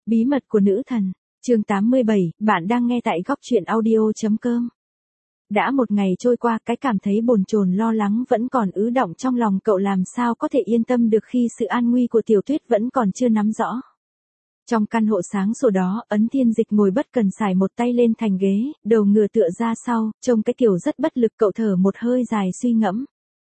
Bí mật của nữ thần, chương 87, bạn đang nghe tại góc truyện audio.com. Đã một ngày trôi qua, cái cảm thấy bồn chồn lo lắng vẫn còn ứ đọng trong lòng cậu, làm sao có thể yên tâm được khi sự an nguy của Tiểu Tuyết vẫn còn chưa nắm rõ. Trong căn hộ sáng sủa đó, Ấn Thiên Dịch ngồi bất cần sải một tay lên thành ghế, đầu ngửa tựa ra sau, trông cái kiểu rất bất lực. Cậu thở một hơi dài suy ngẫm.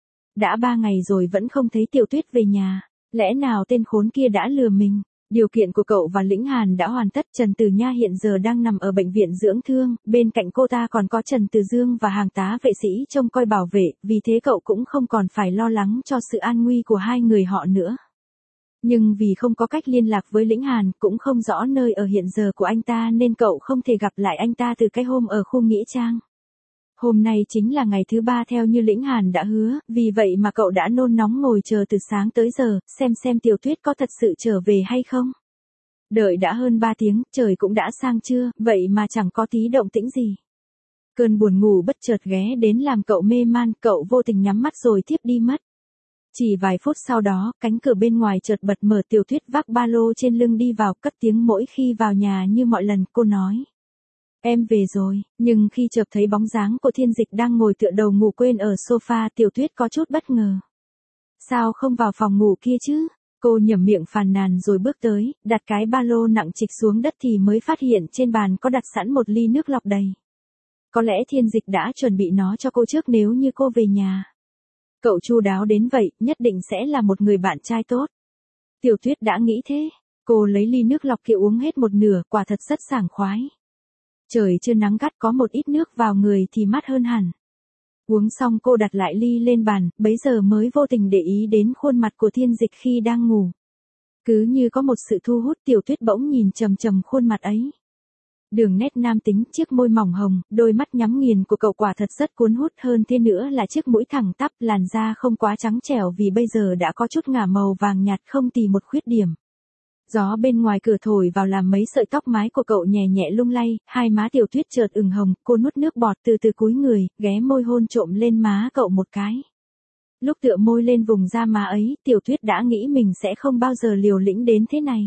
Đã 3 ngày rồi vẫn không thấy Tiểu Tuyết về nhà, lẽ nào tên khốn kia đã lừa mình? Điều kiện của cậu và Lĩnh Hàn đã hoàn tất. Trần Tử Nha hiện giờ đang nằm ở bệnh viện dưỡng thương, bên cạnh cô ta còn có Trần Từ Dương và hàng tá vệ sĩ trông coi bảo vệ, vì thế cậu cũng không còn phải lo lắng cho sự an nguy của hai người họ nữa. Nhưng vì không có cách liên lạc với Lĩnh Hàn, cũng không rõ nơi ở hiện giờ của anh ta nên cậu không thể gặp lại anh ta từ cái hôm ở khu nghĩa trang. Hôm nay chính là ngày thứ 3 theo như Lĩnh Hàn đã hứa, vì vậy mà cậu đã nôn nóng ngồi chờ từ sáng tới giờ, xem Tiểu Tuyết có thật sự trở về hay không. Đợi đã hơn 3 tiếng, trời cũng đã sang trưa, vậy mà chẳng có tí động tĩnh gì. Cơn buồn ngủ bất chợt ghé đến làm cậu mê man, cậu vô tình nhắm mắt rồi thiếp đi mất. Chỉ vài phút sau đó, cánh cửa bên ngoài chợt bật mở. Tiểu Tuyết vác ba lô trên lưng đi vào, cất tiếng mỗi khi vào nhà như mọi lần. Cô nói: "Em về rồi." Nhưng khi chợt thấy bóng dáng của Thiên Dịch đang ngồi tựa đầu ngủ quên ở sofa, Tiểu Tuyết có chút bất ngờ. "Sao không vào phòng ngủ kia chứ?" Cô nhẩm miệng phàn nàn rồi bước tới, đặt cái ba lô nặng trịch xuống đất thì mới phát hiện trên bàn có đặt sẵn một ly nước lọc đầy. Có lẽ Thiên Dịch đã chuẩn bị nó cho cô trước nếu như cô về nhà. Cậu chu đáo đến vậy, nhất định sẽ là một người bạn trai tốt. Tiểu Tuyết đã nghĩ thế. Cô lấy ly nước lọc kia uống hết một nửa, quả thật rất sảng khoái. Trời chưa nắng gắt, có một ít nước vào người thì mát hơn hẳn. Uống xong cô đặt lại ly lên bàn, bấy giờ mới vô tình để ý đến khuôn mặt của Thiên Dịch khi đang ngủ. Cứ như có một sự thu hút, Tiểu Tuyết bỗng nhìn chằm chằm khuôn mặt ấy. Đường nét nam tính, chiếc môi mỏng hồng, đôi mắt nhắm nghiền của cậu quả thật rất cuốn hút, hơn thế nữa là chiếc mũi thẳng tắp, làn da không quá trắng trẻo vì bây giờ đã có chút ngả màu vàng nhạt, không tì một khuyết điểm. Gió bên ngoài cửa thổi vào làm mấy sợi tóc mái của cậu nhẹ nhẹ lung lay, hai má Tiểu Tuyết chợt ửng hồng, cô nuốt nước bọt từ từ cúi người, ghé môi hôn trộm lên má cậu một cái. Lúc tựa môi lên vùng da má ấy, Tiểu Tuyết đã nghĩ mình sẽ không bao giờ liều lĩnh đến thế này.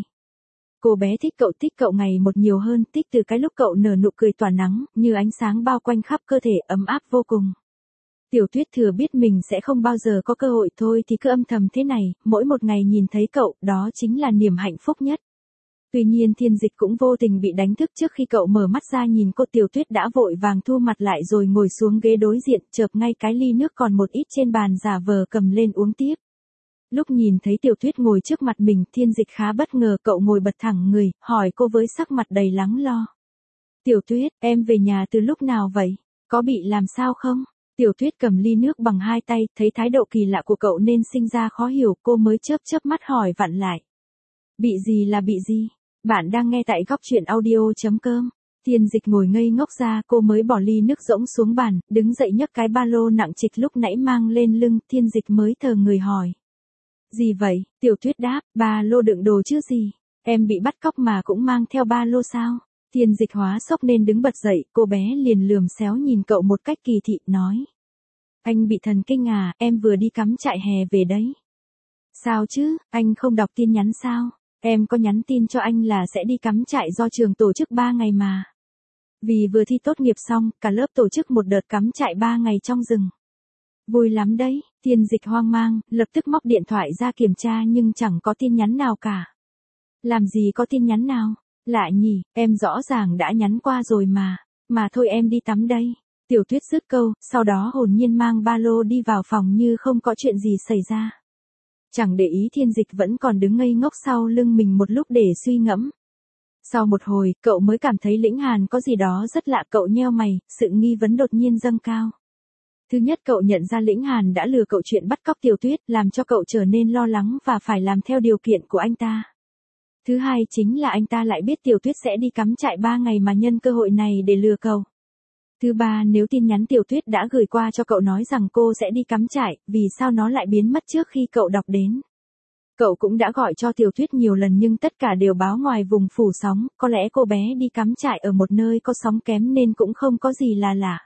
Cô bé thích cậu ngày một nhiều hơn, thích từ cái lúc cậu nở nụ cười tỏa nắng, như ánh sáng bao quanh khắp cơ thể, ấm áp vô cùng. Tiểu Tuyết thừa biết mình sẽ không bao giờ có cơ hội, thôi thì cứ âm thầm thế này, mỗi một ngày nhìn thấy cậu, đó chính là niềm hạnh phúc nhất. Tuy nhiên Thiên Dịch cũng vô tình bị đánh thức trước khi cậu mở mắt ra nhìn cô. Tiểu Tuyết đã vội vàng thu mặt lại rồi ngồi xuống ghế đối diện, chợp ngay cái ly nước còn một ít trên bàn giả vờ cầm lên uống tiếp. Lúc nhìn thấy Tiểu Tuyết ngồi trước mặt mình, Thiên Dịch khá bất ngờ, cậu ngồi bật thẳng người, hỏi cô với sắc mặt đầy lắng lo. "Tiểu Tuyết, em về nhà từ lúc nào vậy? Có bị làm sao không?" Tiểu Tuyết cầm ly nước bằng hai tay, thấy thái độ kỳ lạ của cậu nên sinh ra khó hiểu, cô mới chớp mắt hỏi vặn lại. "Bị gì là bị gì? Bạn đang nghe tại góc truyện audio.com. Thiên Dịch ngồi ngây ngốc ra, cô mới bỏ ly nước rỗng xuống bàn, đứng dậy nhấc cái ba lô nặng trịch lúc nãy mang lên lưng. Thiên Dịch mới thờ người hỏi: "Gì vậy?" Tiểu Tuyết đáp: "Ba lô đựng đồ chứ gì. Em bị bắt cóc mà cũng mang theo ba lô sao?" Thiên Dịch hóa sốc nên đứng bật dậy, cô bé liền lườm xéo nhìn cậu một cách kỳ thị, nói: "Anh bị thần kinh à, em vừa đi cắm trại hè về đấy." "Sao chứ, anh không đọc tin nhắn sao? Em có nhắn tin cho anh là sẽ đi cắm trại do trường tổ chức 3 ngày mà. Vì vừa thi tốt nghiệp xong, cả lớp tổ chức một đợt cắm trại 3 ngày trong rừng. Vui lắm đấy." Thiên Dịch hoang mang, lập tức móc điện thoại ra kiểm tra nhưng chẳng có tin nhắn nào cả. "Làm gì có tin nhắn nào? Lạ nhỉ, em rõ ràng đã nhắn qua rồi mà. Mà thôi em đi tắm đây." Tiểu Tuyết dứt câu, sau đó hồn nhiên mang ba lô đi vào phòng như không có chuyện gì xảy ra. Chẳng để ý Thiên Dịch vẫn còn đứng ngây ngốc sau lưng mình một lúc để suy ngẫm. Sau một hồi, cậu mới cảm thấy Lĩnh Hàn có gì đó rất lạ, cậu nheo mày, sự nghi vấn đột nhiên dâng cao. Thứ nhất, cậu nhận ra Lĩnh Hàn đã lừa cậu chuyện bắt cóc Tiểu Tuyết, làm cho cậu trở nên lo lắng và phải làm theo điều kiện của anh ta. Thứ hai chính là anh ta lại biết Tiểu Tuyết sẽ đi cắm trại 3 ngày mà nhân cơ hội này để lừa cậu. Thứ ba, nếu tin nhắn Tiểu Tuyết đã gửi qua cho cậu nói rằng cô sẽ đi cắm trại, vì sao nó lại biến mất trước khi cậu đọc đến? Cậu cũng đã gọi cho Tiểu Tuyết nhiều lần nhưng tất cả đều báo ngoài vùng phủ sóng, có lẽ cô bé đi cắm trại ở một nơi có sóng kém nên cũng không có gì là lạ.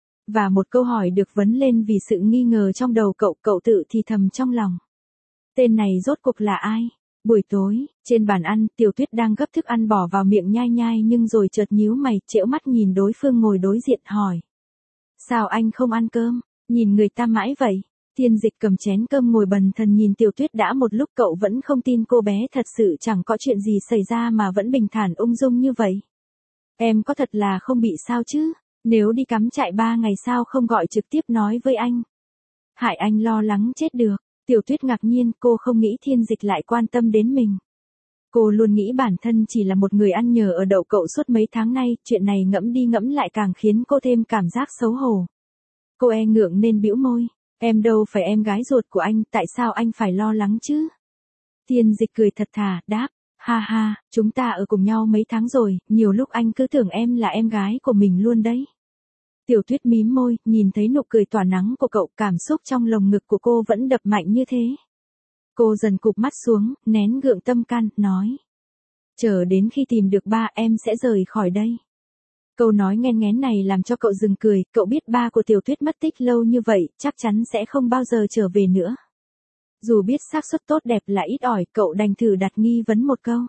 Và một câu hỏi được vấn lên vì sự nghi ngờ trong đầu cậu tự thì thầm trong lòng. Tên này rốt cuộc là ai? Buổi tối, trên bàn ăn, Tiểu Tuyết đang gấp thức ăn bỏ vào miệng nhai nhai nhưng rồi chợt nhíu mày, trễu mắt nhìn đối phương ngồi đối diện hỏi. Sao anh không ăn cơm? Nhìn người ta mãi vậy. Thiên Dịch cầm chén cơm ngồi bần thần nhìn Tiểu Tuyết đã một lúc, cậu vẫn không tin cô bé thật sự chẳng có chuyện gì xảy ra mà vẫn bình thản ung dung như vậy. Em có thật là không bị sao chứ? Nếu đi cắm trại 3 ngày sao không gọi trực tiếp nói với anh? Hại anh lo lắng chết được. Tiểu Tuyết ngạc nhiên, cô không nghĩ Thiên Dịch lại quan tâm đến mình. Cô luôn nghĩ bản thân chỉ là một người ăn nhờ ở đậu cậu suốt mấy tháng nay, chuyện này ngẫm đi ngẫm lại càng khiến cô thêm cảm giác xấu hổ. Cô e ngượng nên bĩu môi. Em đâu phải em gái ruột của anh, tại sao anh phải lo lắng chứ? Thiên Dịch cười thật thà, đáp. Ha ha, chúng ta ở cùng nhau mấy tháng rồi, nhiều lúc anh cứ tưởng em là em gái của mình luôn đấy. Tiểu Tuyết mím môi, nhìn thấy nụ cười tỏa nắng của cậu, cảm xúc trong lồng ngực của cô vẫn đập mạnh như thế. Cô dần cụp mắt xuống, nén gượng tâm can, nói. Chờ đến khi tìm được ba em sẽ rời khỏi đây. Câu nói nghén nghén này làm cho cậu dừng cười, cậu biết ba của Tiểu Tuyết mất tích lâu như vậy, chắc chắn sẽ không bao giờ trở về nữa. Dù biết xác suất tốt đẹp là ít ỏi, cậu đành thử đặt nghi vấn một câu.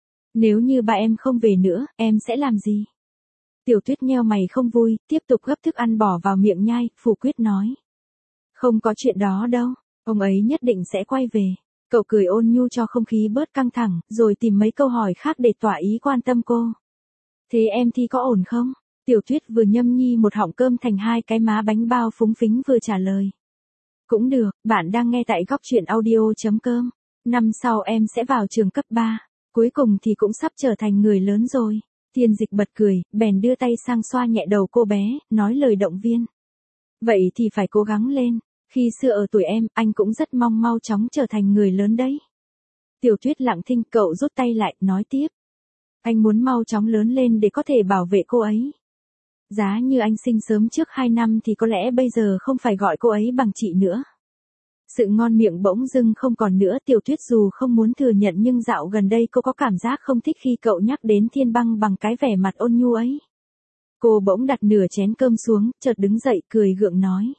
Nếu như ba em không về nữa, em sẽ làm gì? Tiểu Tuyết nheo mày không vui, tiếp tục gấp thức ăn bỏ vào miệng nhai, phủ quyết nói. Không có chuyện đó đâu, ông ấy nhất định sẽ quay về. Cậu cười ôn nhu cho không khí bớt căng thẳng, rồi tìm mấy câu hỏi khác để tỏ ý quan tâm cô. Thế em thì có ổn không? Tiểu Tuyết vừa nhâm nhi một họng cơm thành 2 cái má bánh bao phúng phính vừa trả lời. Cũng được, bạn đang nghe tại góc truyện audio.com. Năm sau em sẽ vào trường cấp 3, cuối cùng thì cũng sắp trở thành người lớn rồi. Thiên Dịch bật cười, bèn đưa tay sang xoa nhẹ đầu cô bé, nói lời động viên. Vậy thì phải cố gắng lên, khi xưa ở tuổi em, anh cũng rất mong mau chóng trở thành người lớn đấy. Tiểu Tuyết lặng thinh, cậu rút tay lại, nói tiếp. Anh muốn mau chóng lớn lên để có thể bảo vệ cô ấy. Giá như anh sinh sớm trước 2 năm thì có lẽ bây giờ không phải gọi cô ấy bằng chị nữa. Sự ngon miệng bỗng dưng không còn nữa. Tiểu Tuyết dù không muốn thừa nhận nhưng dạo gần đây cô có cảm giác không thích khi cậu nhắc đến Thiên Băng bằng cái vẻ mặt ôn nhu ấy. Cô bỗng đặt nửa chén cơm xuống, chợt đứng dậy cười gượng nói.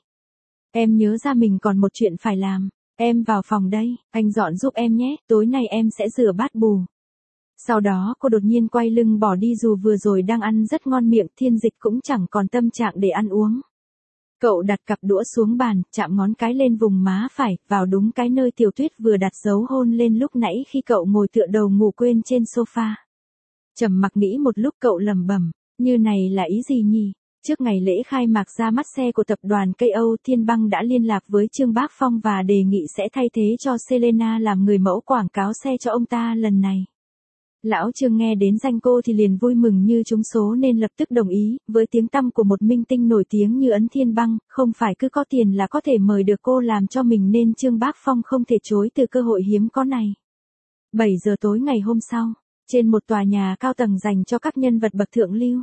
Em nhớ ra mình còn một chuyện phải làm. Em vào phòng đây, anh dọn giúp em nhé, tối nay em sẽ rửa bát bù. Sau đó cô đột nhiên quay lưng bỏ đi, dù vừa rồi đang ăn rất ngon miệng. Thiên Dịch cũng chẳng còn tâm trạng để ăn uống. Cậu đặt cặp đũa xuống bàn, chạm ngón cái lên vùng má phải, vào đúng cái nơi Tiểu Tuyết vừa đặt dấu hôn lên lúc nãy khi cậu ngồi tựa đầu ngủ quên trên sofa. Trầm mặc nghĩ một lúc, cậu lẩm bẩm, như này là ý gì nhỉ? Trước ngày lễ khai mạc ra mắt xe của tập đoàn KO, Thiên Băng đã liên lạc với Trương Bác Phong và đề nghị sẽ thay thế cho Selena làm người mẫu quảng cáo xe cho ông ta lần này. Lão Trương nghe đến danh cô thì liền vui mừng như trúng số nên lập tức đồng ý. Với tiếng tăm của một minh tinh nổi tiếng như Ấn Thiên Băng, không phải cứ có tiền là có thể mời được cô làm cho mình nên Trương Bác Phong không thể chối từ cơ hội hiếm có này. 7 giờ tối ngày hôm sau, trên một tòa nhà cao tầng dành cho các nhân vật bậc thượng lưu.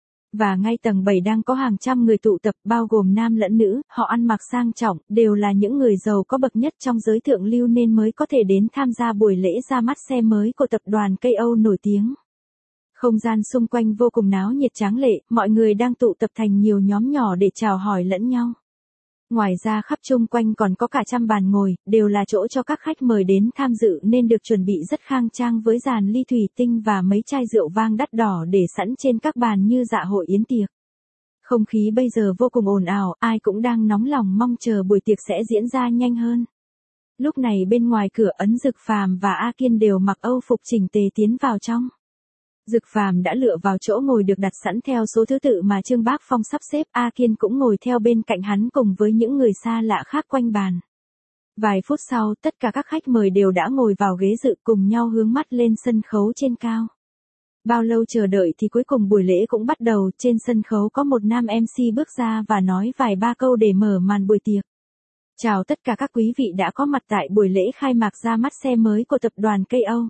Và ngay tầng 7 đang có hàng trăm người tụ tập, bao gồm nam lẫn nữ, họ ăn mặc sang trọng, đều là những người giàu có bậc nhất trong giới thượng lưu nên mới có thể đến tham gia buổi lễ ra mắt xe mới của tập đoàn KO nổi tiếng. Không gian xung quanh vô cùng náo nhiệt tráng lệ, mọi người đang tụ tập thành nhiều nhóm nhỏ để chào hỏi lẫn nhau. Ngoài ra khắp chung quanh còn có cả trăm bàn ngồi, đều là chỗ cho các khách mời đến tham dự nên được chuẩn bị rất khang trang với dàn ly thủy tinh và mấy chai rượu vang đắt đỏ để sẵn trên các bàn như dạ hội yến tiệc. Không khí bây giờ vô cùng ồn ào, ai cũng đang nóng lòng mong chờ buổi tiệc sẽ diễn ra nhanh hơn. Lúc này bên ngoài cửa, Ấn Dực Phàm và A Kiên đều mặc Âu phục chỉnh tề tiến vào trong. Dực Phàm đã lựa vào chỗ ngồi được đặt sẵn theo số thứ tự mà Trương Bác Phong sắp xếp, A Kiên cũng ngồi theo bên cạnh hắn cùng với những người xa lạ khác quanh bàn. Vài phút sau, tất cả các khách mời đều đã ngồi vào ghế dự cùng nhau hướng mắt lên sân khấu trên cao. Bao lâu chờ đợi thì cuối cùng buổi lễ cũng bắt đầu, trên sân khấu có một nam MC bước ra và nói vài ba câu để mở màn buổi tiệc. Chào tất cả các quý vị đã có mặt tại buổi lễ khai mạc ra mắt xe mới của tập đoàn KO.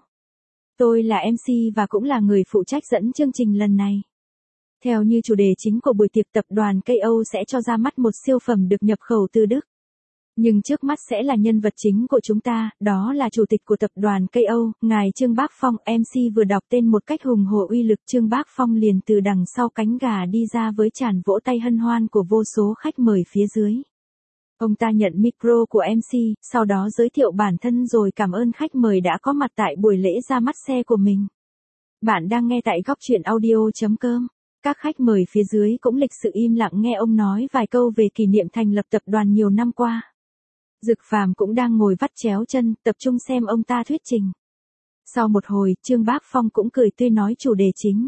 Tôi là MC và cũng là người phụ trách dẫn chương trình lần này. Theo như chủ đề chính của buổi tiệc, tập đoàn KO sẽ cho ra mắt một siêu phẩm được nhập khẩu từ Đức. Nhưng trước mắt sẽ là nhân vật chính của chúng ta, đó là chủ tịch của tập đoàn KO, ngài Trương Bác Phong. MC vừa đọc tên một cách hùng hổ uy lực, Trương Bác Phong liền từ đằng sau cánh gà đi ra với tràn vỗ tay hân hoan của vô số khách mời phía dưới. Ông ta nhận micro của MC, sau đó giới thiệu bản thân rồi cảm ơn khách mời đã có mặt tại buổi lễ ra mắt xe của mình. Bạn đang nghe tại góc chuyện audio.com. Các khách mời phía dưới cũng lịch sự im lặng nghe ông nói vài câu về kỷ niệm thành lập tập đoàn nhiều năm qua. Dực Phàm cũng đang ngồi vắt chéo chân, tập trung xem ông ta thuyết trình. Sau một hồi, Trương Bác Phong cũng cười tươi nói chủ đề chính.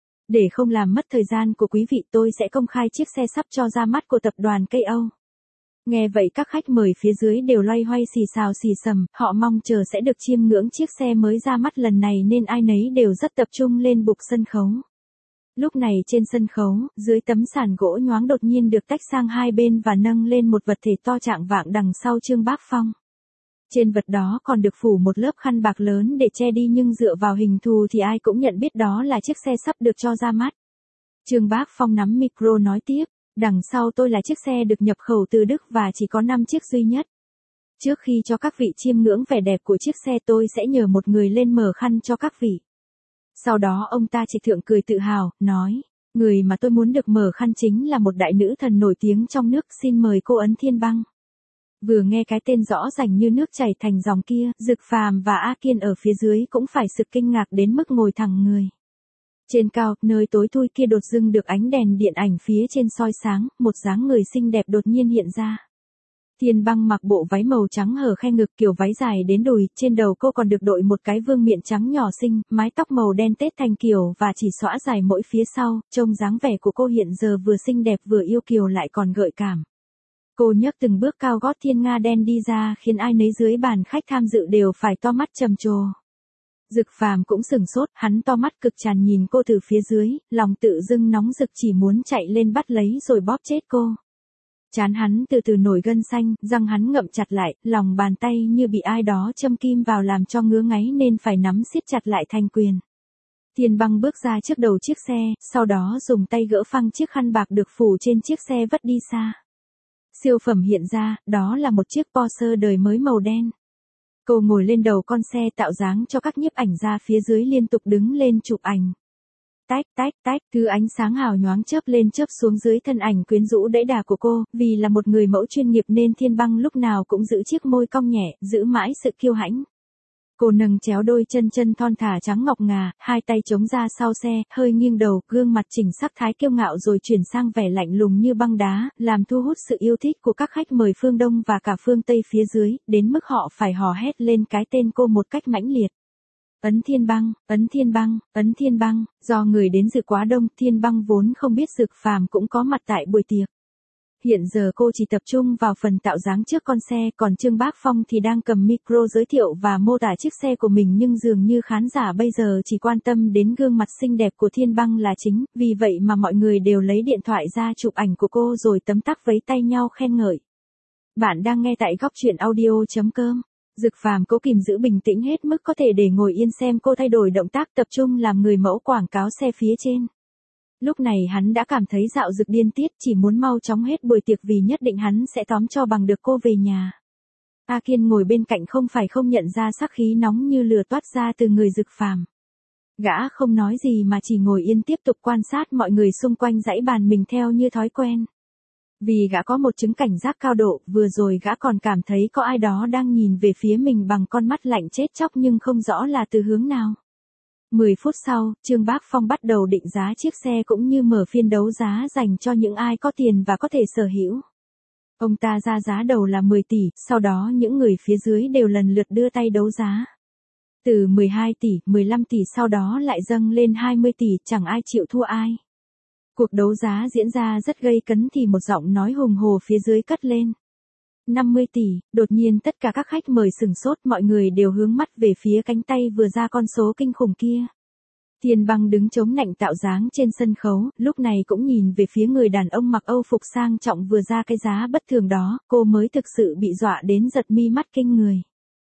Để không làm mất thời gian của quý vị, tôi sẽ công khai chiếc xe sắp cho ra mắt của tập đoàn KO. Nghe vậy các khách mời phía dưới đều loay hoay xì xào xì xầm, họ mong chờ sẽ được chiêm ngưỡng chiếc xe mới ra mắt lần này nên ai nấy đều rất tập trung lên bục sân khấu. Lúc này trên sân khấu, dưới tấm sàn gỗ nhoáng đột nhiên được tách sang hai bên và nâng lên một vật thể to trạng vạng đằng sau Trương Bác Phong. Trên vật đó còn được phủ một lớp khăn bạc lớn để che đi, nhưng dựa vào hình thù thì ai cũng nhận biết đó là chiếc xe sắp được cho ra mắt. Trương Bác Phong nắm micro nói tiếp, đằng sau tôi là chiếc xe được nhập khẩu từ Đức và chỉ có 5 chiếc duy nhất. Trước khi cho các vị chiêm ngưỡng vẻ đẹp của chiếc xe, tôi sẽ nhờ một người lên mở khăn cho các vị. Sau đó ông ta chỉ thượng cười tự hào, nói, người mà tôi muốn được mở khăn chính là một đại nữ thần nổi tiếng trong nước, xin mời cô Ấn Thiên Băng. Vừa nghe cái tên rõ rành như nước chảy thành dòng kia, Dực Phàm và A Kiên ở phía dưới cũng phải sực kinh ngạc đến mức ngồi thẳng người. Trên cao, nơi tối thui kia đột dưng được ánh đèn điện ảnh phía trên soi sáng, một dáng người xinh đẹp đột nhiên hiện ra. Thiên Băng mặc bộ váy màu trắng hở khe ngực, kiểu váy dài đến đùi, trên đầu cô còn được đội một cái vương miện trắng nhỏ xinh, mái tóc màu đen tết thành kiểu và chỉ xõa dài mỗi phía sau, trông dáng vẻ của cô hiện giờ vừa xinh đẹp vừa yêu kiều lại còn gợi cảm. Cô nhấc từng bước cao gót thiên nga đen đi ra khiến ai nấy dưới bàn khách tham dự đều phải to mắt trầm trồ. Dực Phàm cũng sửng sốt, hắn to mắt cực tràn nhìn cô từ phía dưới, lòng tự dưng nóng rực chỉ muốn chạy lên bắt lấy rồi bóp chết cô. Trán hắn từ từ nổi gân xanh, răng hắn ngậm chặt lại, lòng bàn tay như bị ai đó châm kim vào làm cho ngứa ngáy nên phải nắm siết chặt lại thành quyền. Thiên Băng bước ra trước đầu chiếc xe, sau đó dùng tay gỡ phăng chiếc khăn bạc được phủ trên chiếc xe vất đi xa. Siêu phẩm hiện ra, đó là một chiếc Porsche đời mới màu đen. Cô ngồi lên đầu con xe tạo dáng cho các nhiếp ảnh gia phía dưới liên tục đứng lên chụp ảnh. Tách tách tách, thứ ánh sáng hào nhoáng chớp lên chớp xuống dưới thân ảnh quyến rũ đẫy đà của cô, vì là một người mẫu chuyên nghiệp nên Thiên Băng lúc nào cũng giữ chiếc môi cong nhẹ, giữ mãi sự kiêu hãnh. Cô nâng chéo đôi chân chân thon thả trắng ngọc ngà, hai tay chống ra sau xe, hơi nghiêng đầu, gương mặt chỉnh sắc thái kiêu ngạo rồi chuyển sang vẻ lạnh lùng như băng đá, làm thu hút sự yêu thích của các khách mời phương Đông và cả phương Tây phía dưới, đến mức họ phải hò hét lên cái tên cô một cách mãnh liệt. Ấn Thiên Băng, Ấn Thiên Băng, Ấn Thiên Băng, do người đến dự quá đông, Thiên Băng vốn không biết Dực Phàm cũng có mặt tại buổi tiệc. Hiện giờ cô chỉ tập trung vào phần tạo dáng trước con xe, còn Trương Bác Phong thì đang cầm micro giới thiệu và mô tả chiếc xe của mình, nhưng dường như khán giả bây giờ chỉ quan tâm đến gương mặt xinh đẹp của Thiên Băng là chính, vì vậy mà mọi người đều lấy điện thoại ra chụp ảnh của cô rồi tấm tắc vấy tay nhau khen ngợi. Bạn đang nghe tại góc chuyện audio.com. Dực Phàm cố kìm giữ bình tĩnh hết mức có thể để ngồi yên xem cô thay đổi động tác, tập trung làm người mẫu quảng cáo xe phía trên. Lúc này hắn đã cảm thấy dạo dực điên tiết, chỉ muốn mau chóng hết buổi tiệc vì nhất định hắn sẽ tóm cho bằng được cô về nhà. A Kiên ngồi bên cạnh không phải không nhận ra sắc khí nóng như lửa toát ra từ người Dực Phàm. Gã không nói gì mà chỉ ngồi yên tiếp tục quan sát mọi người xung quanh dãy bàn mình theo như thói quen. Vì gã có một chứng cảnh giác cao độ, vừa rồi gã còn cảm thấy có ai đó đang nhìn về phía mình bằng con mắt lạnh chết chóc nhưng không rõ là từ hướng nào. 10 phút sau, Trương Bác Phong bắt đầu định giá chiếc xe cũng như mở phiên đấu giá dành cho những ai có tiền và có thể sở hữu. Ông ta ra giá đầu là 10 tỷ, sau đó những người phía dưới đều lần lượt đưa tay đấu giá. Từ 12 tỷ, 15 tỷ sau đó lại dâng lên 20 tỷ, chẳng ai chịu thua ai. Cuộc đấu giá diễn ra rất gay cấn thì một giọng nói hùng hồ phía dưới cất lên. 50 tỷ, đột nhiên tất cả các khách mời sửng sốt, mọi người đều hướng mắt về phía cánh tay vừa ra con số kinh khủng kia. Thiên Băng đứng chống nạnh tạo dáng trên sân khấu, lúc này cũng nhìn về phía người đàn ông mặc Âu phục sang trọng vừa ra cái giá bất thường đó, cô mới thực sự bị dọa đến giật mi mắt kinh người.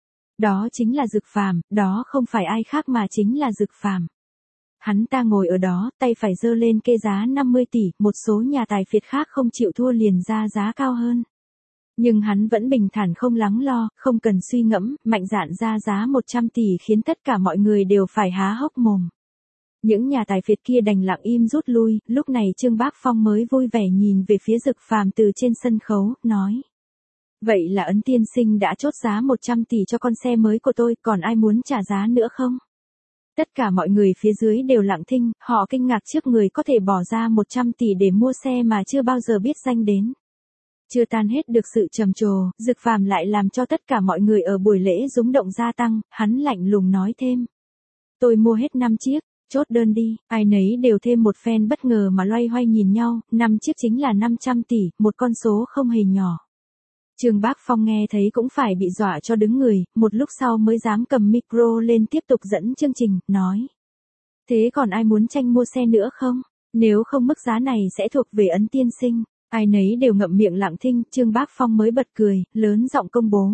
Đó chính là Dực Phàm, đó không phải ai khác mà chính là Dực Phàm. Hắn ta ngồi ở đó, tay phải giơ lên kê giá 50 tỷ, một số nhà tài phiệt khác không chịu thua liền ra giá cao hơn. Nhưng hắn vẫn bình thản không lắng lo, không cần suy ngẫm, mạnh dạn ra giá 100 tỷ khiến tất cả mọi người đều phải há hốc mồm. Những nhà tài phiệt kia đành lặng im rút lui, lúc này Trương Bác Phong mới vui vẻ nhìn về phía Dực Phàm từ trên sân khấu, nói. Vậy là Ấn tiên sinh đã chốt giá 100 tỷ cho con xe mới của tôi, còn ai muốn trả giá nữa không? Tất cả mọi người phía dưới đều lặng thinh, họ kinh ngạc trước người có thể bỏ ra 100 tỷ để mua xe mà chưa bao giờ biết danh đến. Chưa tan hết được sự trầm trồ, Dực Phàm lại làm cho tất cả mọi người ở buổi lễ rúng động gia tăng, hắn lạnh lùng nói thêm. Tôi mua hết 5 chiếc, chốt đơn đi, ai nấy đều thêm một phen bất ngờ mà loay hoay nhìn nhau, 5 chiếc chính là 500 tỷ, một con số không hề nhỏ. Trương Bác Phong nghe thấy cũng phải bị dọa cho đứng người, một lúc sau mới dám cầm micro lên tiếp tục dẫn chương trình, nói. Thế còn ai muốn tranh mua xe nữa không? Nếu không mức giá này sẽ thuộc về Ấn tiên sinh. Ai nấy đều ngậm miệng lặng thinh, Trương Bác Phong mới bật cười, lớn giọng công bố.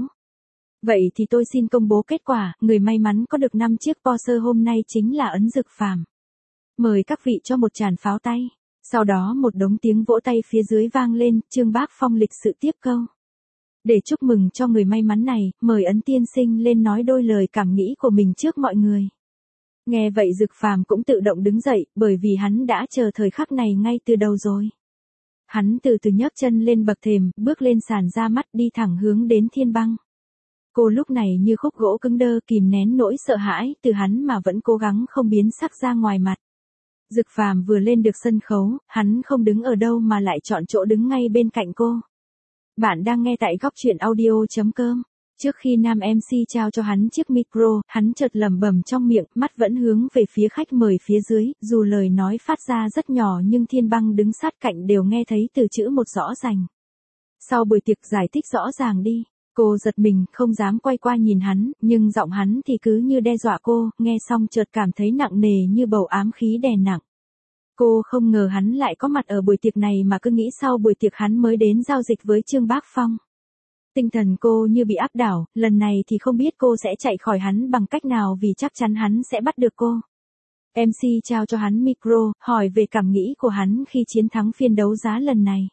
Vậy thì tôi xin công bố kết quả, người may mắn có được 5 chiếc Porsche hôm nay chính là Ấn Dực Phàm. Mời các vị cho một tràng pháo tay. Sau đó một đống tiếng vỗ tay phía dưới vang lên, Trương Bác Phong lịch sự tiếp câu. Để chúc mừng cho người may mắn này, mời Ấn tiên sinh lên nói đôi lời cảm nghĩ của mình trước mọi người. Nghe vậy Dực Phàm cũng tự động đứng dậy, bởi vì hắn đã chờ thời khắc này ngay từ đầu rồi. Hắn từ từ nhấc chân lên bậc thềm, bước lên sàn ra mắt đi thẳng hướng đến Thiên Băng. Cô lúc này như khúc gỗ cứng đơ kìm nén nỗi sợ hãi từ hắn mà vẫn cố gắng không biến sắc ra ngoài mặt. Dực Phàm vừa lên được sân khấu, hắn không đứng ở đâu mà lại chọn chỗ đứng ngay bên cạnh cô. Bạn đang nghe tại góc truyện audio.com. Trước khi nam MC trao cho hắn chiếc micro, hắn chợt lẩm bẩm trong miệng, mắt vẫn hướng về phía khách mời phía dưới, dù lời nói phát ra rất nhỏ nhưng Thiên Băng đứng sát cạnh đều nghe thấy từ chữ một rõ ràng. Sau buổi tiệc giải thích rõ ràng đi. Cô giật mình, không dám quay qua nhìn hắn, nhưng giọng hắn thì cứ như đe dọa cô, nghe xong chợt cảm thấy nặng nề như bầu ám khí đè nặng. Cô không ngờ hắn lại có mặt ở buổi tiệc này mà cứ nghĩ sau buổi tiệc hắn mới đến giao dịch với Trương Bác Phong. Tinh thần cô như bị áp đảo, lần này thì không biết cô sẽ chạy khỏi hắn bằng cách nào vì chắc chắn hắn sẽ bắt được cô. MC trao cho hắn micro, hỏi về cảm nghĩ của hắn khi chiến thắng phiên đấu giá lần này.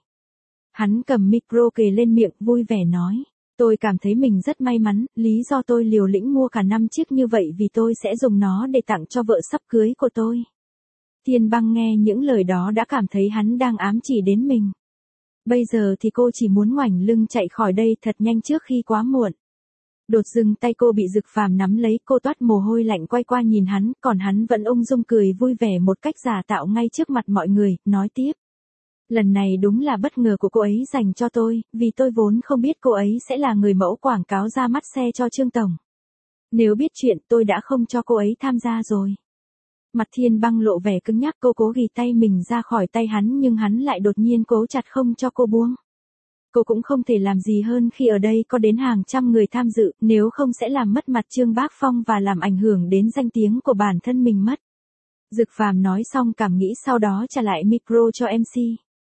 Hắn cầm micro kề lên miệng vui vẻ nói. Tôi cảm thấy mình rất may mắn, lý do tôi liều lĩnh mua cả 5 chiếc như vậy vì tôi sẽ dùng nó để tặng cho vợ sắp cưới của tôi. Thiên Băng nghe những lời đó đã cảm thấy hắn đang ám chỉ đến mình. Bây giờ thì cô chỉ muốn ngoảnh lưng chạy khỏi đây thật nhanh trước khi quá muộn. Đột dưng tay cô bị Dực Phàm nắm lấy, cô toát mồ hôi lạnh quay qua nhìn hắn, còn hắn vẫn ung dung cười vui vẻ một cách giả tạo ngay trước mặt mọi người, nói tiếp. Lần này đúng là bất ngờ của cô ấy dành cho tôi, vì tôi vốn không biết cô ấy sẽ là người mẫu quảng cáo ra mắt xe cho Trương Tổng. Nếu biết chuyện tôi đã không cho cô ấy tham gia rồi. Mặt Thiên Băng lộ vẻ cứng nhắc, cô cố ghi tay mình ra khỏi tay hắn nhưng hắn lại đột nhiên cố chặt không cho cô buông. Cô cũng không thể làm gì hơn khi ở đây có đến hàng trăm người tham dự, nếu không sẽ làm mất mặt Trương Bác Phong và làm ảnh hưởng đến danh tiếng của bản thân mình mất. Dực Phàm nói xong cảm nghĩ sau đó trả lại micro cho MC.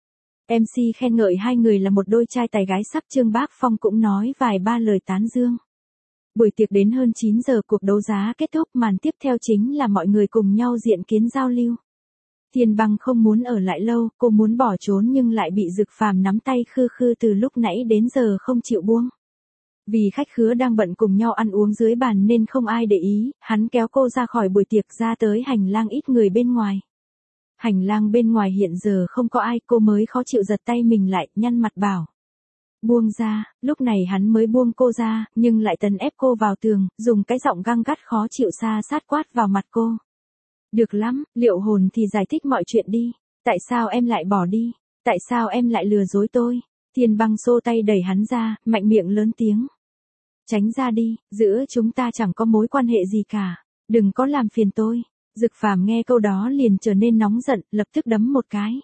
MC khen ngợi hai người là một đôi trai tài gái sắc, Trương Bác Phong cũng nói vài ba lời tán dương. Buổi tiệc đến hơn 9 giờ cuộc đấu giá kết thúc, màn tiếp theo chính là mọi người cùng nhau diện kiến giao lưu. Thiên Băng không muốn ở lại lâu, cô muốn bỏ trốn nhưng lại bị Dực Phàm nắm tay khư khư từ lúc nãy đến giờ không chịu buông. Vì khách khứa đang bận cùng nhau ăn uống dưới bàn nên không ai để ý, hắn kéo cô ra khỏi buổi tiệc ra tới hành lang ít người bên ngoài. Hành lang bên ngoài hiện giờ không có ai, cô mới khó chịu giật tay mình lại, nhăn mặt bảo. Buông ra, lúc này hắn mới buông cô ra, nhưng lại tấn ép cô vào tường, dùng cái giọng găng gắt khó chịu xa sát quát vào mặt cô. Được lắm, Liệu Hồn thì giải thích mọi chuyện đi. Tại sao em lại bỏ đi? Tại sao em lại lừa dối tôi? Thiên Băng xô tay đẩy hắn ra, mạnh miệng lớn tiếng. Tránh ra đi, giữa chúng ta chẳng có mối quan hệ gì cả. Đừng có làm phiền tôi. Dực Phàm nghe câu đó liền trở nên nóng giận, lập tức đấm một cái.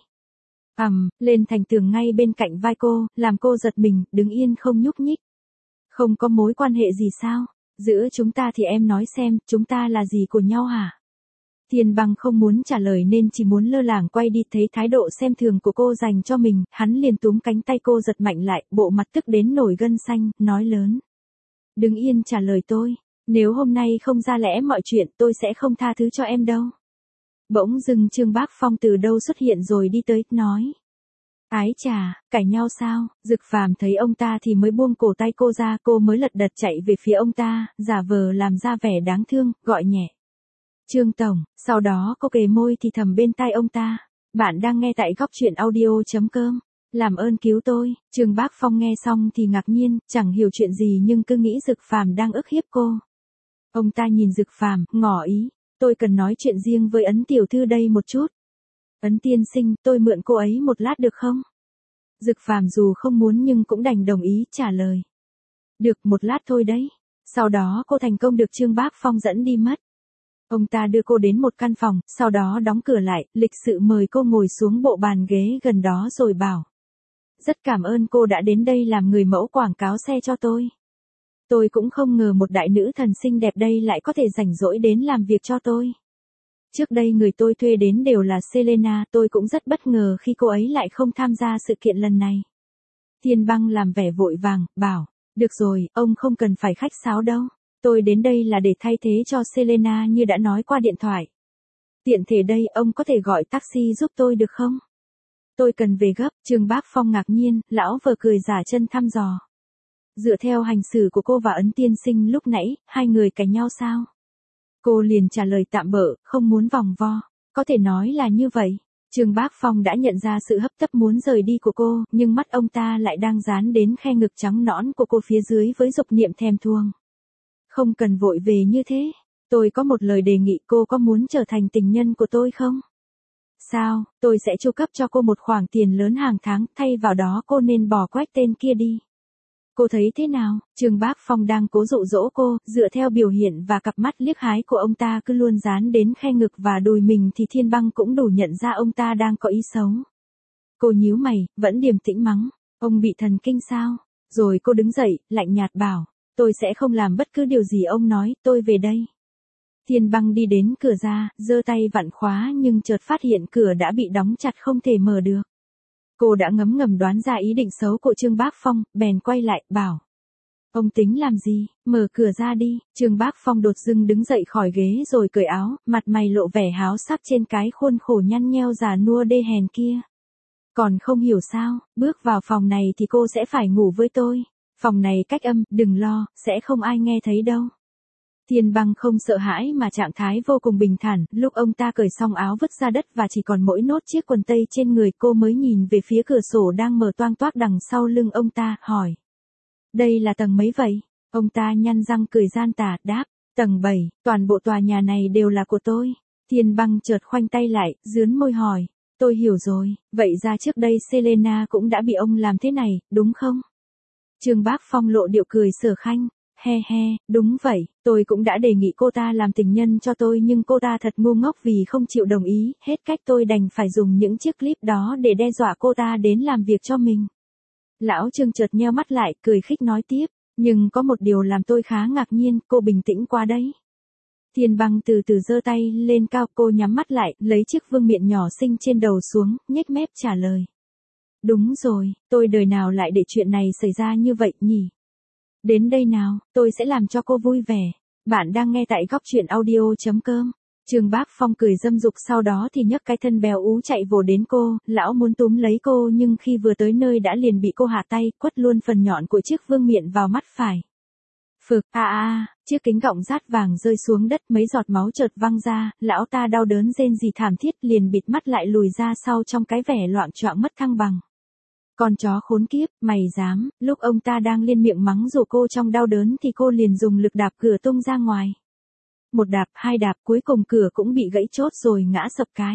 Lên thành tường ngay bên cạnh vai cô, làm cô giật mình, đứng yên không nhúc nhích. Không có mối quan hệ gì sao? Giữa chúng ta thì em nói xem, chúng ta là gì của nhau hả? Thiên Băng không muốn trả lời nên chỉ muốn lơ lảng quay đi, thấy thái độ xem thường của cô dành cho mình, hắn liền túm cánh tay cô giật mạnh lại, bộ mặt tức đến nổi gân xanh, nói lớn. Đứng yên trả lời tôi, nếu hôm nay không ra lẽ mọi chuyện tôi sẽ không tha thứ cho em đâu. Bỗng dưng Trương Bác Phong từ đâu xuất hiện rồi đi tới, nói. Ái chà, cãi nhau sao? Dực Phàm thấy ông ta thì mới buông cổ tay cô ra, cô mới lật đật chạy về phía ông ta, giả vờ làm ra vẻ đáng thương, gọi nhẹ. Trương Tổng, sau đó cô kề môi thì thầm bên tai ông ta. Bạn đang nghe tại góc truyện audio.com. Làm ơn cứu tôi. Trương Bác Phong nghe xong thì ngạc nhiên, chẳng hiểu chuyện gì nhưng cứ nghĩ Dực Phàm đang ức hiếp cô. Ông ta nhìn Dực Phàm, ngỏ ý, tôi cần nói chuyện riêng với Ấn tiểu thư đây một chút. Ấn tiên sinh, tôi mượn cô ấy một lát được không? Dực Phàm dù không muốn nhưng cũng đành đồng ý trả lời. Được, một lát thôi đấy. Sau đó cô thành công được Trương Bác Phong dẫn đi mất. Ông ta đưa cô đến một căn phòng, sau đó đóng cửa lại, lịch sự mời cô ngồi xuống bộ bàn ghế gần đó rồi bảo. Rất cảm ơn cô đã đến đây làm người mẫu quảng cáo xe cho tôi. Tôi cũng không ngờ một đại nữ thần xinh đẹp đây lại có thể rảnh rỗi đến làm việc cho tôi. Trước đây người tôi thuê đến đều là Selena, tôi cũng rất bất ngờ khi cô ấy lại không tham gia sự kiện lần này. Thiên Băng làm vẻ vội vàng, bảo, được rồi, ông không cần phải khách sáo đâu. Tôi đến đây là để thay thế cho Selena như đã nói qua điện thoại. Tiện thể đây, ông có thể gọi taxi giúp tôi được không? Tôi cần về gấp. Trương Bác Phong ngạc nhiên, lão vờ cười giả chân thăm dò. Dựa theo hành xử của cô và Ấn tiên sinh lúc nãy, hai người cãi nhau sao? Cô liền trả lời tạm bợ, không muốn vòng vo. Có thể nói là như vậy. Trương Bác Phong đã nhận ra sự hấp tấp muốn rời đi của cô, nhưng mắt ông ta lại đang dán đến khe ngực trắng nõn của cô phía dưới với dục niệm thèm thuồng. Không cần vội về như thế. Tôi có một lời đề nghị, cô có muốn trở thành tình nhân của tôi không? Sao, tôi sẽ chu cấp cho cô một khoản tiền lớn hàng tháng, thay vào đó cô nên bỏ quách tên kia đi. Cô thấy thế nào? Trương Bác Phong đang cố dụ dỗ cô, dựa theo biểu hiện và cặp mắt liếc hái của ông ta cứ luôn dán đến khe ngực và đùi mình thì Thiên Băng cũng đủ nhận ra ông ta đang có ý xấu. Cô nhíu mày, vẫn điềm tĩnh mắng, ông bị thần kinh sao? Rồi cô đứng dậy, lạnh nhạt bảo, tôi sẽ không làm bất cứ điều gì ông nói, tôi về đây. Thiên Băng đi đến cửa ra, giơ tay vặn khóa nhưng chợt phát hiện cửa đã bị đóng chặt không thể mở được. Cô đã ngấm ngầm đoán ra ý định xấu của Trương Bác Phong, bèn quay lại, bảo. Ông tính làm gì, mở cửa ra đi. Trương Bác Phong đột dưng đứng dậy khỏi ghế rồi cởi áo, mặt mày lộ vẻ háo sắc trên cái khuôn khổ nhăn nheo già nua đê hèn kia. Còn không hiểu sao, bước vào phòng này thì cô sẽ phải ngủ với tôi. Phòng này cách âm, đừng lo, sẽ không ai nghe thấy đâu. Thiên Băng không sợ hãi mà trạng thái vô cùng bình thản, lúc ông ta cởi xong áo vứt ra đất và chỉ còn mỗi nốt chiếc quần tây trên người, cô mới nhìn về phía cửa sổ đang mở toang toác đằng sau lưng ông ta, hỏi. Đây là tầng mấy vậy? Ông ta nhăn răng cười gian tà, đáp, tầng 7, toàn bộ tòa nhà này đều là của tôi. Thiên Băng chợt khoanh tay lại, dướn môi hỏi, tôi hiểu rồi, vậy ra trước đây Selena cũng đã bị ông làm thế này, đúng không? Trương Bác Phong lộ điệu cười sở khanh. He he, đúng vậy, tôi cũng đã đề nghị cô ta làm tình nhân cho tôi nhưng cô ta thật ngu ngốc vì không chịu đồng ý, hết cách tôi đành phải dùng những chiếc clip đó để đe dọa cô ta đến làm việc cho mình. Lão Trương chợt nheo mắt lại, cười khích nói tiếp, nhưng có một điều làm tôi khá ngạc nhiên, cô bình tĩnh quá đấy. Thiên Băng từ từ giơ tay lên cao, cô nhắm mắt lại, lấy chiếc vương miện nhỏ xinh trên đầu xuống, nhếch mép trả lời. Đúng rồi, tôi đời nào lại để chuyện này xảy ra như vậy nhỉ? Đến đây nào, tôi sẽ làm cho cô vui vẻ. Bạn đang nghe tại góc truyện audio.com. Trương Bác Phong cười dâm dục, sau đó thì nhấc cái thân béo ú chạy vồ đến cô, lão muốn túm lấy cô nhưng khi vừa tới nơi đã liền bị cô hạ tay, quất luôn phần nhọn của chiếc vương miện vào mắt phải. Phực, chiếc kính gọng rát vàng rơi xuống đất, mấy giọt máu chợt văng ra, lão ta đau đớn rên rỉ thảm thiết, liền bịt mắt lại lùi ra sau trong cái vẻ loạng choạng mất thăng bằng. Con chó khốn kiếp, mày dám, lúc ông ta đang liên miệng mắng dù cô trong đau đớn thì cô liền dùng lực đạp cửa tung ra ngoài. Một đạp, hai đạp, cuối cùng cửa cũng bị gãy chốt rồi ngã sập cái.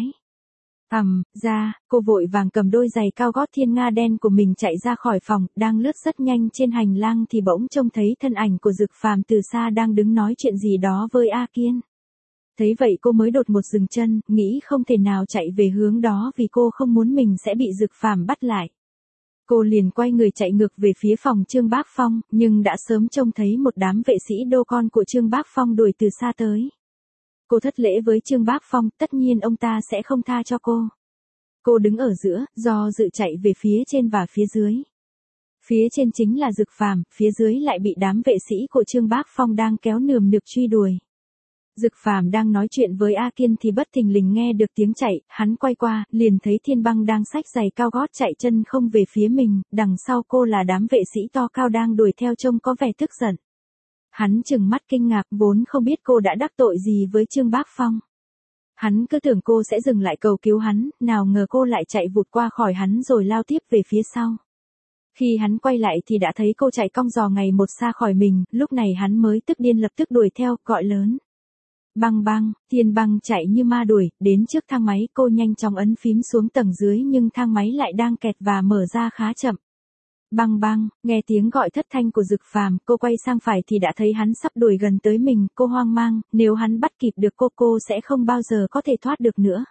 Ra, cô vội vàng cầm đôi giày cao gót thiên nga đen của mình chạy ra khỏi phòng, đang lướt rất nhanh trên hành lang thì bỗng trông thấy thân ảnh của Dực Phàm từ xa đang đứng nói chuyện gì đó với A Kiên. Thấy vậy cô mới đột một dừng chân, nghĩ không thể nào chạy về hướng đó vì cô không muốn mình sẽ bị Dực Phàm bắt lại. Cô liền quay người chạy ngược về phía phòng Trương Bác Phong, nhưng đã sớm trông thấy một đám vệ sĩ đô con của Trương Bác Phong đuổi từ xa tới. Cô thất lễ với Trương Bác Phong, tất nhiên ông ta sẽ không tha cho cô. Cô đứng ở giữa, do dự chạy về phía trên và phía dưới. Phía trên chính là Dực Phàm, phía dưới lại bị đám vệ sĩ của Trương Bác Phong đang kéo nườm nượp truy đuổi. Dực Phàm đang nói chuyện với A Kiên thì bất thình lình nghe được tiếng chạy, hắn quay qua, liền thấy Thiên Băng đang xách giày cao gót chạy chân không về phía mình, đằng sau cô là đám vệ sĩ to cao đang đuổi theo trông có vẻ tức giận. Hắn trừng mắt kinh ngạc, vốn không biết cô đã đắc tội gì với Trương Bác Phong. Hắn cứ tưởng cô sẽ dừng lại cầu cứu hắn, nào ngờ cô lại chạy vụt qua khỏi hắn rồi lao tiếp về phía sau. Khi hắn quay lại thì đã thấy cô chạy cong giò ngày một xa khỏi mình, lúc này hắn mới tức điên lập tức đuổi theo, gọi lớn. Băng băng, Thiên Băng chạy như ma đuổi, đến trước thang máy cô nhanh chóng ấn phím xuống tầng dưới nhưng thang máy lại đang kẹt và mở ra khá chậm. Băng băng, nghe tiếng gọi thất thanh của Dực Phàm, cô quay sang phải thì đã thấy hắn sắp đuổi gần tới mình, cô hoang mang, nếu hắn bắt kịp được cô sẽ không bao giờ có thể thoát được nữa.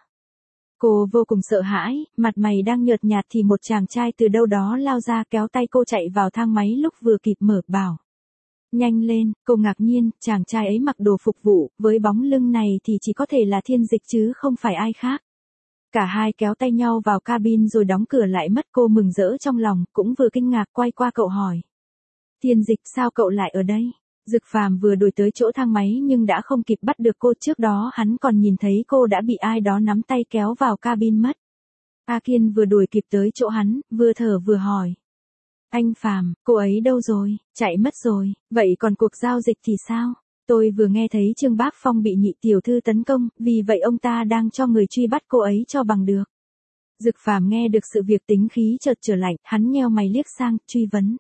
Cô vô cùng sợ hãi, mặt mày đang nhợt nhạt thì một chàng trai từ đâu đó lao ra kéo tay cô chạy vào thang máy lúc vừa kịp mở, bảo. Nhanh lên, cô ngạc nhiên, chàng trai ấy mặc đồ phục vụ, với bóng lưng này thì chỉ có thể là Thiên Dịch chứ không phải ai khác. Cả hai kéo tay nhau vào cabin rồi đóng cửa lại mất, cô mừng rỡ trong lòng, cũng vừa kinh ngạc quay qua cậu hỏi. Thiên Dịch, sao cậu lại ở đây? Dực Phàm vừa đuổi tới chỗ thang máy nhưng đã không kịp bắt được cô, trước đó hắn còn nhìn thấy cô đã bị ai đó nắm tay kéo vào cabin mất. A Kiên vừa đuổi kịp tới chỗ hắn, vừa thở vừa hỏi. Anh Phàm, cô ấy đâu rồi? Chạy mất rồi, vậy còn cuộc giao dịch thì sao? Tôi vừa nghe thấy Trương Bác Phong bị nhị tiểu thư tấn công, vì vậy ông ta đang cho người truy bắt cô ấy cho bằng được. Dực Phàm nghe được sự việc tính khí chợt trở lạnh, hắn nheo mày liếc sang, truy vấn.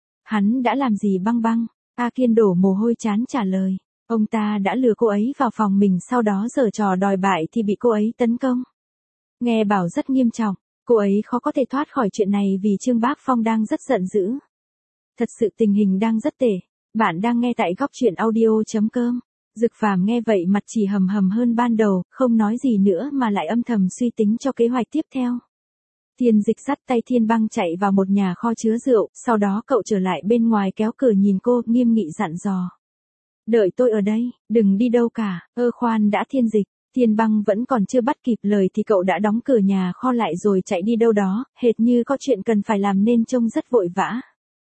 Hắn đã làm gì băng băng? A Kiên đổ mồ hôi trán trả lời. Ông ta đã lừa cô ấy vào phòng mình, sau đó giở trò đòi bại thì bị cô ấy tấn công. Nghe bảo rất nghiêm trọng, cô ấy khó có thể thoát khỏi chuyện này vì Trương Bác Phong đang rất giận dữ. Thật sự tình hình đang rất tệ. Bạn đang nghe tại góc truyện audio.com. Dực Phàm nghe vậy mặt chỉ hầm hầm hơn ban đầu, không nói gì nữa mà lại âm thầm suy tính cho kế hoạch tiếp theo. Thiên Dịch dắt tay Thiên Băng chạy vào một nhà kho chứa rượu, sau đó cậu trở lại bên ngoài kéo cửa nhìn cô, nghiêm nghị dặn dò. Đợi tôi ở đây, đừng đi đâu cả, khoan đã Thiên Dịch. Thiên Băng vẫn còn chưa bắt kịp lời thì cậu đã đóng cửa nhà kho lại rồi chạy đi đâu đó, hệt như có chuyện cần phải làm nên trông rất vội vã.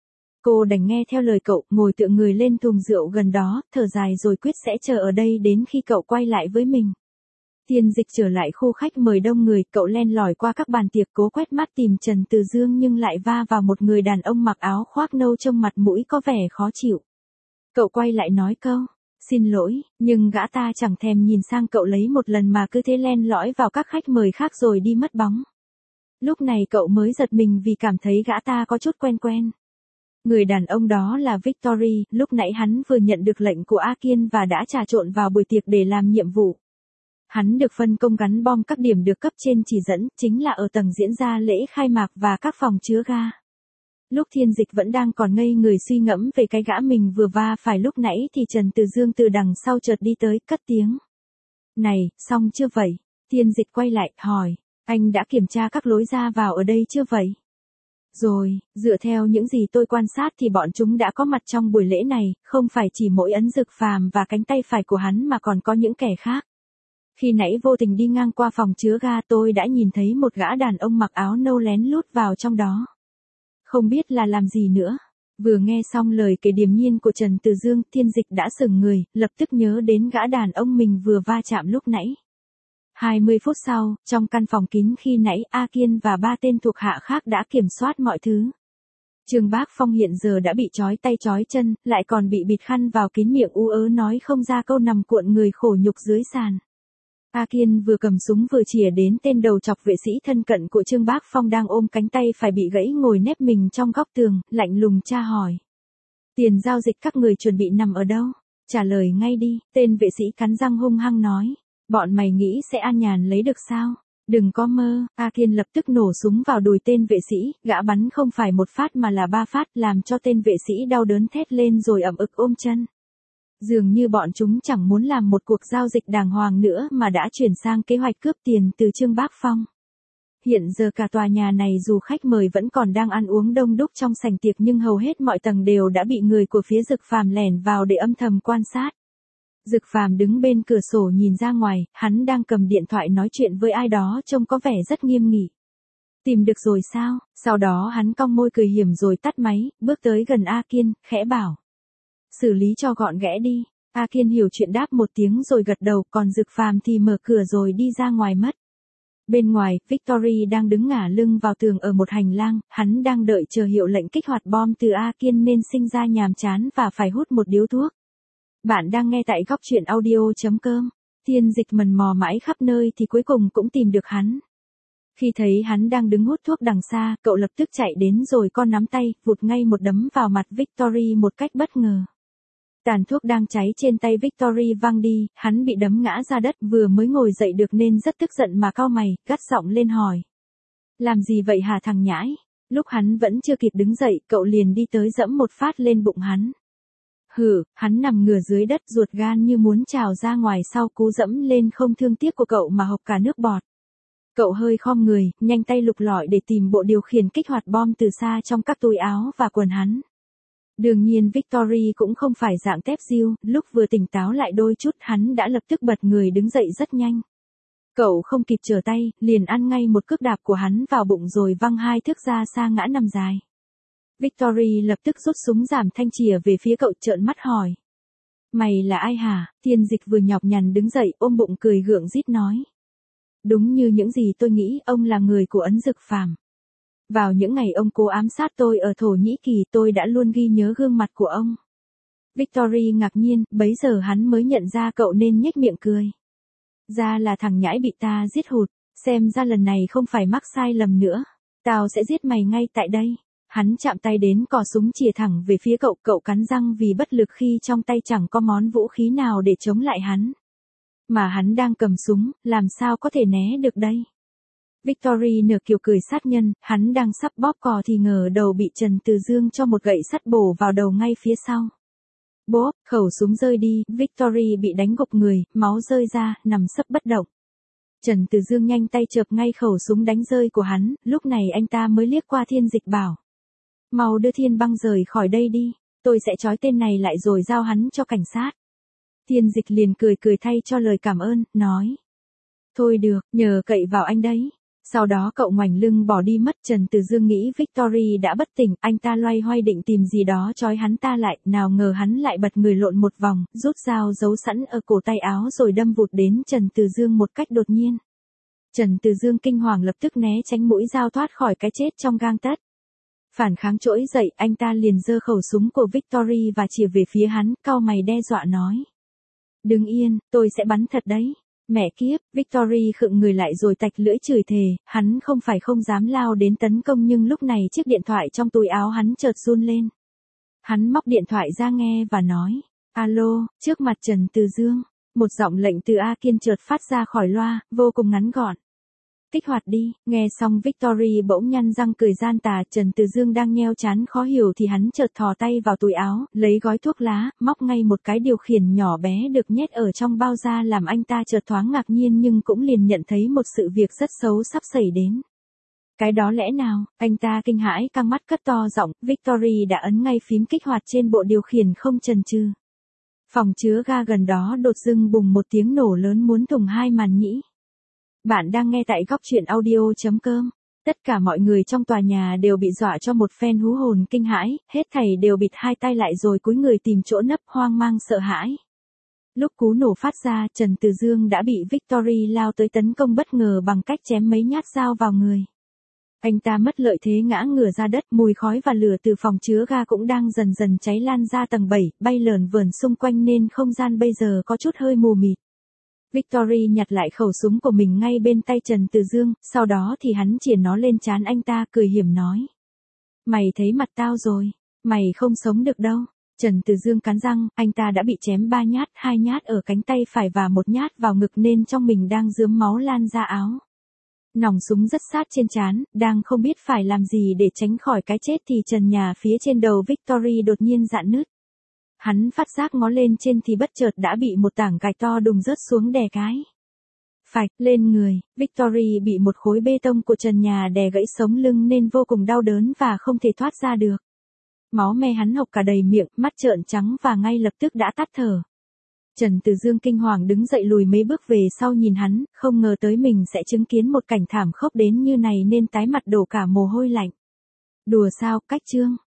Cô đành nghe theo lời cậu, ngồi tựa người lên thùng rượu gần đó, thở dài rồi quyết sẽ chờ ở đây đến khi cậu quay lại với mình. Thiên Dịch trở lại khu khách mời đông người, cậu len lỏi qua các bàn tiệc cố quét mắt tìm Trần Từ Dương nhưng lại va vào một người đàn ông mặc áo khoác nâu trông mặt mũi có vẻ khó chịu. Cậu quay lại nói câu, xin lỗi, nhưng gã ta chẳng thèm nhìn sang cậu lấy một lần mà cứ thế len lỏi vào các khách mời khác rồi đi mất bóng. Lúc này cậu mới giật mình vì cảm thấy gã ta có chút quen quen. Người đàn ông đó là Victory, lúc nãy hắn vừa nhận được lệnh của A Kiên và đã trà trộn vào buổi tiệc để làm nhiệm vụ. Hắn được phân công gắn bom các điểm được cấp trên chỉ dẫn, chính là ở tầng diễn ra lễ khai mạc và các phòng chứa ga. Lúc Thiên Dịch vẫn đang còn ngây người suy ngẫm về cái gã mình vừa va phải lúc nãy thì Trần Từ Dương từ đằng sau chợt đi tới, cất tiếng. Này, xong chưa vậy? Thiên Dịch quay lại, hỏi, anh đã kiểm tra các lối ra vào ở đây chưa vậy? Rồi, dựa theo những gì tôi quan sát thì bọn chúng đã có mặt trong buổi lễ này, không phải chỉ mỗi Ấn Dực Phàm và cánh tay phải của hắn mà còn có những kẻ khác. Khi nãy vô tình đi ngang qua phòng chứa ga tôi đã nhìn thấy một gã đàn ông mặc áo nâu lén lút vào trong đó. Không biết là làm gì nữa. Vừa nghe xong lời kể điềm nhiên của Trần Từ Dương, Thiên Dịch đã sững người, lập tức nhớ đến gã đàn ông mình vừa va chạm lúc nãy. 20 phút sau, trong căn phòng kín khi nãy A Kiên và 3 tên thuộc hạ khác đã kiểm soát mọi thứ. Trương Bác Phong hiện giờ đã bị trói tay trói chân, lại còn bị bịt khăn vào kín miệng ú ớ nói không ra câu, nằm cuộn người khổ nhục dưới sàn. A Kiên vừa cầm súng vừa chĩa đến tên đầu chọc vệ sĩ thân cận của Trương Bác Phong đang ôm cánh tay phải bị gãy ngồi nép mình trong góc tường, lạnh lùng tra hỏi. Tiền giao dịch các người chuẩn bị nằm ở đâu? Trả lời ngay đi, tên vệ sĩ cắn răng hung hăng nói. Bọn mày nghĩ sẽ an nhàn lấy được sao? Đừng có mơ. A Kiên lập tức nổ súng vào đùi tên vệ sĩ, gã bắn không phải một phát mà là 3 phát, làm cho tên vệ sĩ đau đớn thét lên rồi ậm ực ôm chân. Dường như bọn chúng chẳng muốn làm một cuộc giao dịch đàng hoàng nữa mà đã chuyển sang kế hoạch cướp tiền từ Trương Bác Phong. Hiện giờ cả tòa nhà này dù khách mời vẫn còn đang ăn uống đông đúc trong sảnh tiệc nhưng hầu hết mọi tầng đều đã bị người của phía Dực Phàm lẻn vào để âm thầm quan sát. Dực Phàm đứng bên cửa sổ nhìn ra ngoài, hắn đang cầm điện thoại nói chuyện với ai đó trông có vẻ rất nghiêm nghị. Tìm được rồi sao? Sau đó hắn cong môi cười hiểm rồi tắt máy, bước tới gần A Kiên, khẽ bảo. Xử lý cho gọn ghẽ đi. A Kiên hiểu chuyện đáp một tiếng rồi gật đầu, còn Dực Phàm thì mở cửa rồi đi ra ngoài mất. Bên ngoài, Victory đang đứng ngả lưng vào tường ở một hành lang, hắn đang đợi chờ hiệu lệnh kích hoạt bom từ A Kiên nên sinh ra nhàm chán và phải hút một điếu thuốc. Bạn đang nghe tại góc truyện audio.com. Thiên Dịch mần mò mãi khắp nơi thì cuối cùng cũng tìm được hắn. Khi thấy hắn đang đứng hút thuốc đằng xa, cậu lập tức chạy đến rồi con nắm tay, vụt ngay một đấm vào mặt Victory một cách bất ngờ. Tàn thuốc đang cháy trên tay Victory văng đi, hắn bị đấm ngã ra đất, vừa mới ngồi dậy được nên rất tức giận mà cau mày, gắt giọng lên hỏi. Làm gì vậy hả thằng nhãi? Lúc hắn vẫn chưa kịp đứng dậy, cậu liền đi tới dẫm một phát lên bụng hắn. Hử, hắn nằm ngửa dưới đất, ruột gan như muốn trào ra ngoài sau cú dẫm lên không thương tiếc của cậu mà hộc cả nước bọt. Cậu hơi khom người, nhanh tay lục lọi để tìm bộ điều khiển kích hoạt bom từ xa trong các túi áo và quần hắn. Đương nhiên Victory cũng không phải dạng tép diêu, lúc vừa tỉnh táo lại đôi chút hắn đã lập tức bật người đứng dậy rất nhanh. Cậu không kịp trở tay, liền ăn ngay một cước đạp của hắn vào bụng rồi văng 2 thước ra xa ngã nằm dài. Victory lập tức rút súng giảm thanh chìa về phía cậu, trợn mắt hỏi. Mày là ai hả? Thiên Dịch vừa nhọc nhằn đứng dậy ôm bụng cười gượng rít nói. Đúng như những gì tôi nghĩ, ông là người của Ấn Dực Phàm. Vào những ngày ông cố ám sát tôi ở Thổ Nhĩ Kỳ, tôi đã luôn ghi nhớ gương mặt của ông. Victory ngạc nhiên, bấy giờ hắn mới nhận ra cậu nên nhếch miệng cười. Ra là thằng nhãi bị ta giết hụt, xem ra lần này không phải mắc sai lầm nữa. Tao sẽ giết mày ngay tại đây. Hắn chạm tay đến cò súng chìa thẳng về phía cậu, cậu cắn răng vì bất lực khi trong tay chẳng có món vũ khí nào để chống lại hắn. Mà hắn đang cầm súng, làm sao có thể né được đây? Victory nửa kiểu cười sát nhân, hắn đang sắp bóp cò thì ngờ đầu bị Trần Từ Dương cho một gậy sắt bổ vào đầu ngay phía sau. Bốp, khẩu súng rơi đi, Victory bị đánh gục người, máu rơi ra, nằm sấp bất động. Trần Từ Dương nhanh tay chộp ngay khẩu súng đánh rơi của hắn, lúc này anh ta mới liếc qua Thiên Dịch bảo. Mau đưa Thiên Băng rời khỏi đây đi, tôi sẽ trói tên này lại rồi giao hắn cho cảnh sát. Thiên Dịch liền cười cười thay cho lời cảm ơn, nói. Thôi được, nhờ cậy vào anh đấy. Sau đó cậu ngoảnh lưng bỏ đi mất. Trần Từ Dương nghĩ Victory đã bất tỉnh, anh ta loay hoay định tìm gì đó trói hắn ta lại, nào ngờ hắn lại bật người lộn một vòng, rút dao giấu sẵn ở cổ tay áo rồi đâm vụt đến Trần Từ Dương một cách đột nhiên. Trần Từ Dương kinh hoàng lập tức né tránh mũi dao thoát khỏi cái chết trong gang tấc. Phản kháng trỗi dậy, anh ta liền giơ khẩu súng của Victory và chĩa về phía hắn, cau mày đe dọa nói. Đừng yên, tôi sẽ bắn thật đấy. Mẹ kiếp, Victory khựng người lại rồi tạch lưỡi chửi thề, hắn không phải không dám lao đến tấn công nhưng lúc này chiếc điện thoại trong túi áo hắn chợt run lên. Hắn móc điện thoại ra nghe và nói, alo, trước mặt Trần Từ Dương, một giọng lệnh từ A Kiên chợt phát ra khỏi loa, vô cùng ngắn gọn. Kích hoạt đi, nghe xong Victory bỗng nhăn răng cười gian tà. Trần Từ Dương đang nheo chán khó hiểu thì hắn chợt thò tay vào túi áo, lấy gói thuốc lá, móc ngay một cái điều khiển nhỏ bé được nhét ở trong bao ra làm anh ta chợt thoáng ngạc nhiên nhưng cũng liền nhận thấy một sự việc rất xấu sắp xảy đến. Cái đó lẽ nào? Anh ta kinh hãi căng mắt cất to giọng, Victory đã ấn ngay phím kích hoạt trên bộ điều khiển không chần chừ. Phòng chứa ga gần đó đột dưng bùng một tiếng nổ lớn muốn thủng hai màn nhĩ. Bạn đang nghe tại góc truyện audio.com. Tất cả mọi người trong tòa nhà đều bị dọa cho một phen hú hồn kinh hãi, hết thảy đều bịt hai tay lại rồi cúi người tìm chỗ nấp hoang mang sợ hãi. Lúc cú nổ phát ra, Trần Từ Dương đã bị Victory lao tới tấn công bất ngờ bằng cách chém mấy nhát dao vào người. Anh ta mất lợi thế ngã ngửa ra đất, mùi khói và lửa từ phòng chứa ga cũng đang dần dần cháy lan ra tầng 7, bay lởn vởn xung quanh nên không gian bây giờ có chút hơi mù mịt. Victory nhặt lại khẩu súng của mình ngay bên tay Trần Từ Dương, sau đó thì hắn chĩa nó lên trán anh ta cười hiểm nói. Mày thấy mặt tao rồi, mày không sống được đâu. Trần Từ Dương cắn răng, anh ta đã bị chém 3 nhát, 2 nhát ở cánh tay phải và 1 nhát vào ngực nên trong mình đang rướm máu lan ra áo. Nòng súng rất sát trên trán, đang không biết phải làm gì để tránh khỏi cái chết thì trần nhà phía trên đầu Victory đột nhiên rạn nứt. Hắn phát giác ngó lên trên thì bất chợt đã bị một tảng gạch to đùng rớt xuống đè cái. Phạch lên người, Victory bị một khối bê tông của trần nhà đè gãy sống lưng nên vô cùng đau đớn và không thể thoát ra được. Máu me hắn hộc cả đầy miệng, mắt trợn trắng và ngay lập tức đã tắt thở. Trần Từ Dương kinh hoàng đứng dậy lùi mấy bước về sau nhìn hắn, không ngờ tới mình sẽ chứng kiến một cảnh thảm khốc đến như này nên tái mặt đổ cả mồ hôi lạnh. Đùa sao, cách chương.